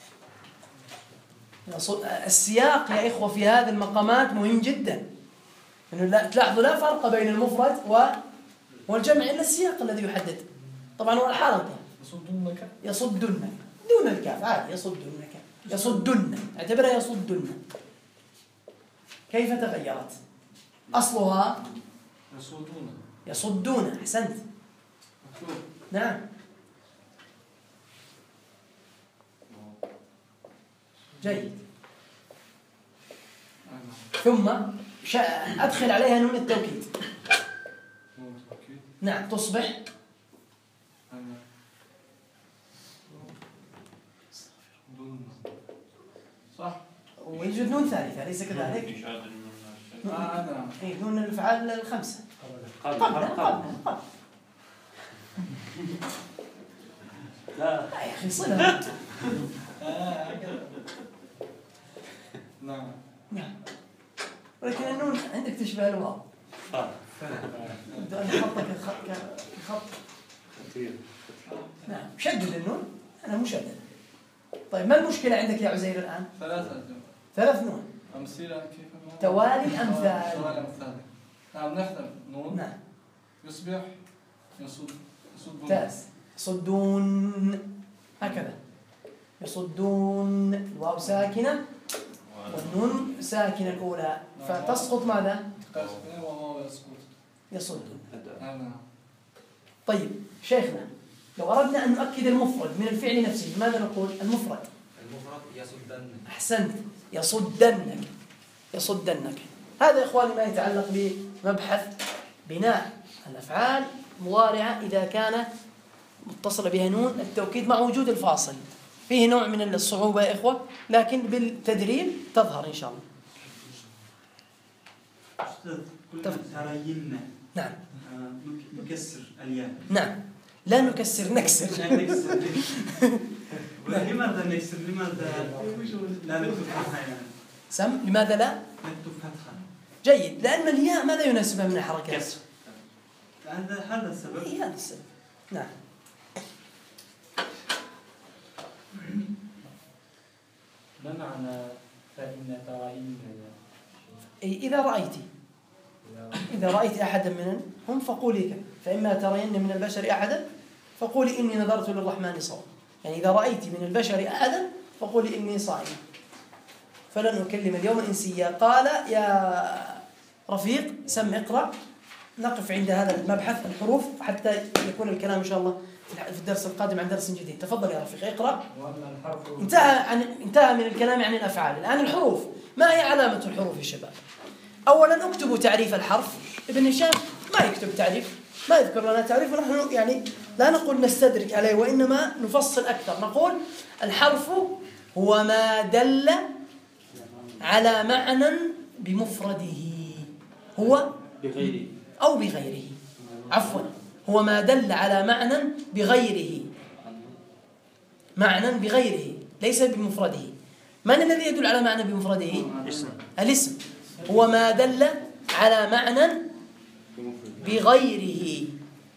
السياق يا إخوة في هذه المقامات مهم جدا، إنه تلاحظوا لا فرق بين المفرد والجمع إلا السياق الذي يحدد. طبعا هو الحركة يصدنك دون الكاف عادي، يصدن اعتبرها يصدن. كيف تغيرت؟ أصلها يصدون. أحسنت، نعم. جيد. ثم أدخل عليها نون التوكيد. نعم، تصبح صح. ويوجد نون ثالثة أليس كذلك؟ نون الأفعال الخمسة قبل. لا يا أخي صلة. نعم. ولكن النون عندك تشبه الواو. أن خطك خط. نعم، شدد النون، أنا مشدد. طيب ما المشكلة عندك يا عزير الآن؟ 3 نون. أمثلة كيف؟ توالي الأمثال. نعم، نحذف نون. نعم. يصبح ممتاز. يصدون، هكذا. يصدون، الواو ساكنة والنون ساكنة الأولى، فتسقط ماذا؟ يصدون. طيب شيخنا، لو أردنا أن نؤكد المفرد من الفعل نفسه ماذا نقول؟ المفرد يصدنك. أحسنت، يصدنك. هذا إخواني ما يتعلق بمبحث بناء الأفعال مضارعة إذا كان متصل بها نون التوكيد مع وجود الفاصل. فيه نوع من الصعوبة يا إخوة، لكن بالتدريب تظهر إن شاء الله. ترين. نعم. نكسر الياء. نعم، لا نكسر، نكسر. لماذا نكسر؟ لماذا لا نكتب فتحة يعني؟ لماذا لا نكتب فتحة؟ جيد، لأن الياء ماذا يناسبها من الحركات؟ هذا السبب. هذا السبب. نعم. ما معنى فإن ترين؟ إذا رأيت أحدا منهم فقولي كذا، فإما ترين من البشر أحدا فقولي إني نذرت للرحمن صوما. يعني إذا رأيت من البشر أحدا فقولي إني صائم فلن أكلم اليوم إنسيا. قال يا رفيق سم اقرأ. نقف عند هذا المبحث الحروف حتى يكون الكلام إن شاء الله في الدرس القادم عن درس جديد. تفضل يا رفيق اقرأ. انتهى من الكلام عن الأفعال. الآن الحروف، ما هي علامة الحروف يا شباب؟ أولا اكتبوا تعريف الحرف. ابن هشام ما يكتب تعريف، ما يذكر لنا تعريف، ونحن يعني لا نقول نستدرك عليه، وإنما نفصل أكثر. نقول الحرف هو ما دل على معنى بمفرده، هو بغيره أو بغيره، عفوا، هو ما دل على معنى بغيره، معنى بغيره ليس بمفرده. من الذي يدل على معنى بمفرده؟ الاسم. هو ما دل على معنى بغيره.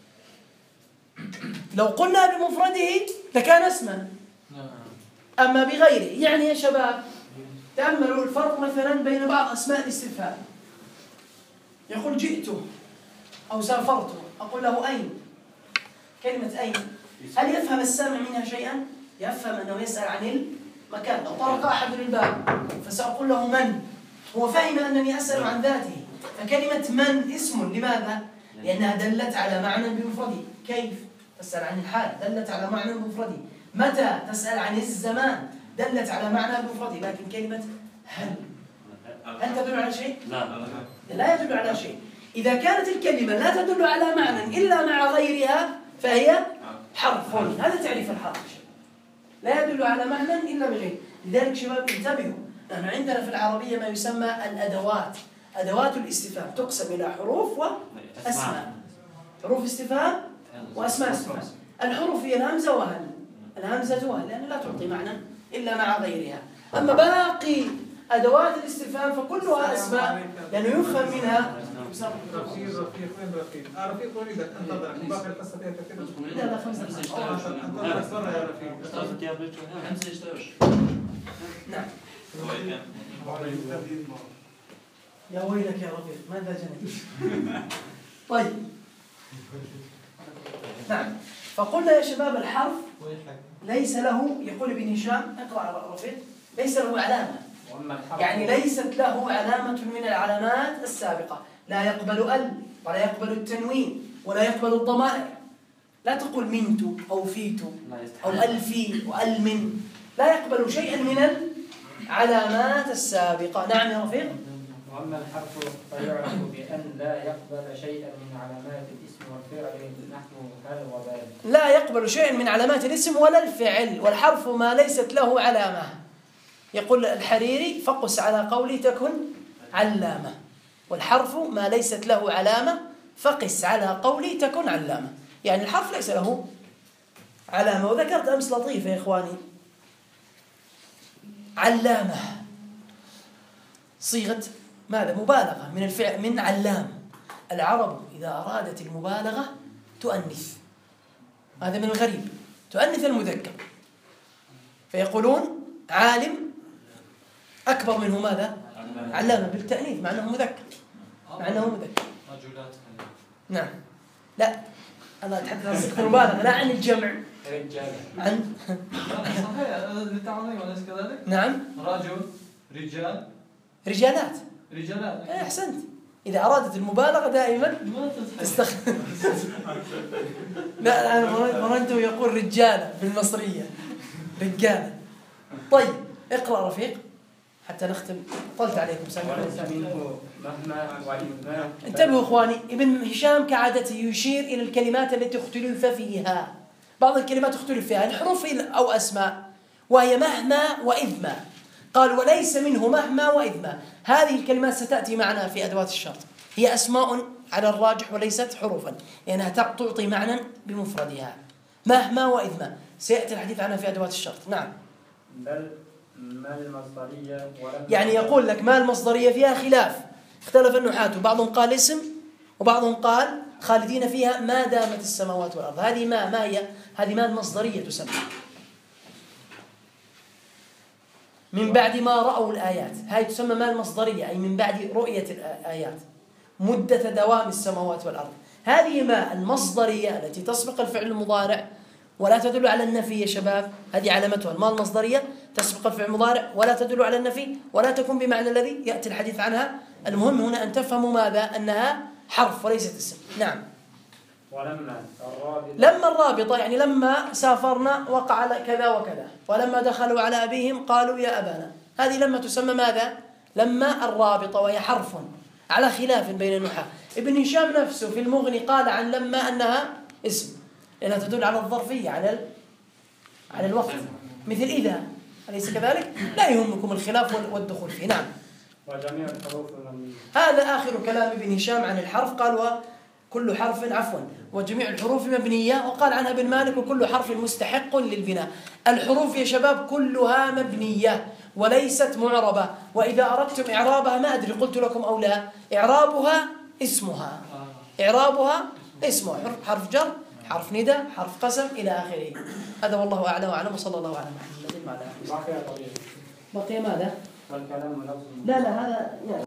لو قلنا بمفرده لكان اسما، أما بغيره يعني يا شباب تأملوا الفرق مثلا بين بعض أسماء الاستفهام. يقول جئت أو سافرت، أقول له أين؟ كلمة أين هل يفهم السامع منها شيئا؟ يفهم أنه يسأل عن المكان. لو طرق أحد الباب فسأقول له من؟ هو فهم أنني أسأل عن ذاته. فكلمة من اسم، لماذا؟ لأنها دلت على معنى بمفرده. كيف؟ تسأل عن الحال، دلت على معنى بمفرده. متى؟ تسأل عن الزمان، دلت على معنى بمفرده. لكن كلمة هل تدل على شيء؟ لا يدل على شيء. إذا كانت الكلمة لا تدل على معنى إلا مع غيرها فهي حرف. هذا تعريف الحرف، لا يدل على معنى إلا بغيره. لذلك شباب انتبهوا، نحن عندنا في العربية ما يسمى الأدوات، أدوات الاستفهام تقسم إلى حروف وأسماء. حروف استفهام وأسماء استفهام. الحروف هي الهمزة وهل، الهمزة وهل، لأنها لا تعطي معنى إلا مع غيرها. أما باقي أدوات الاستفهام فكلها أسماء، لأنه يفهم منها. رفيق وين رفيق؟ رفيق وليدك انتظر باقي القصة فيها كثير. لا 5 دقائق. انتظرك برا يا رفيق. نعم. يا ويلك يا رفيق ماذا جنيت؟ طيب نعم، فقلنا يا شباب الحرف ليس له، يقول ابن هشام اقرأ رفيق، ليس له علامة، يعني ليست له علامة من العلامات السابقة. لا يقبل ال، ولا يقبل التنوين، ولا يقبل الضمائر. لا تقول منت أو فيت أو ألفي وألمن، لا يقبل شيئا من العلامات السابقة. نعم يا رفيق. وأما الحرف فيعرف بأن لا يقبل شيئا من علامات الاسم والفعل نحو هل وبال. لا يقبل شيئا من علامات الاسم ولا الفعل، والحرف ما ليست له علامة. يقول الحريري فقس على قولي تكن علامة، والحرف ما ليست له علامة فقس على قولي تكن علامة. يعني الحرف ليس له علامة. وذكرت أمس لطيفة يا إخواني، علامة صيغة ماذا؟ مبالغة من الفعل، من علام. العرب إذا أرادت المبالغة تؤنث، هذا من الغريب، تؤنث المذكر، فيقولون عالم أكبر منه ماذا؟ علامة بالتأنيث، مع أنه مذكر، مع أنه مذكر. نعم، لا أنا أتحدث عن صيغة المبالغة لا عن الجمع. عن صحيح للتعظيم أليس كذلك؟ نعم، رجل، رجال، رجالات. رجالات. أحسنت. إذا أرادت المبالغة دائما تستخدم. لا أنا مرنته يقول رجالة بالمصرية، رجالة. طيب اقرأ رفيق حتى نختم، طلت عليكم سامع. مهما وإما. انتبهوا إخواني، ابن هشام كعادته يشير إلى الكلمات التي اختلف فيها. بعض الكلمات اختلف فيها الحروف أو أسماء، وهي مهما وإذما. قال وليس منه مهما وإذما. هذه الكلمات ستأتي معنا في أدوات الشرط، هي أسماء على الراجح وليست حروفا، لأنها تعطي معنى بمفردها. مهما وإذما سيأتي الحديث عنها في أدوات الشرط. نعم. بل ما المصدرية يعني يقول لك ما المصدرية فيها خلاف، اختلف النحاة، بعضهم قال اسم وبعضهم قال خالدين فيها ما دامت السماوات والأرض. هذه ما هي؟ هذه ما المصدرية تسمى من بعد ما رأوا الآيات. هذه تسمى ما المصدرية، أي من بعد رؤية الآيات مدة دوام السماوات والأرض. هذه ما المصدرية التي تسبق الفعل المضارع ولا تدل على النفي يا شباب، هذه علامتها. الماء المصدرية تسبق الفعل المضارع ولا تدل على النفي ولا تكون بمعنى الذي يأتي الحديث عنها. المهم هنا أن تفهموا ماذا؟ أنها حرف وليست اسم. نعم. لما الرابطة يعني لما سافرنا وقع كذا وكذا، ولما دخلوا على أبيهم قالوا يا أبانا. هذه لما تسمى ماذا؟ لما الرابطة، وهي حرف. على خلاف بين النحاة. ابن هشام نفسه في المغني قال عن لما أنها اسم، لأنها تدل على الظرفية، على الوقت، مثل إذا، أليس كذلك؟ لا يهمكم الخلاف والدخول فيه. نعم. وجميع الحروف المبنية. هذا آخر كلام ابن هشام عن الحرف. قال وكل حرف وجميع الحروف مبنية. وقال عنها ابن مالك وكل حرف مستحق للبناء. الحروف يا شباب كلها مبنية وليست معربة. وإذا أردتم إعرابها ما أدري قلت لكم أو لا، إعرابها اسمها، إعرابها اسمها، حرف جر، حرف ندى، حرف قسم، إلى آخره. هذا والله أعلم وأعلم، وصلى الله على محمد وعلى آله وصحبه. بقي ماذا؟ والكلام لفظ. لا هذا يعني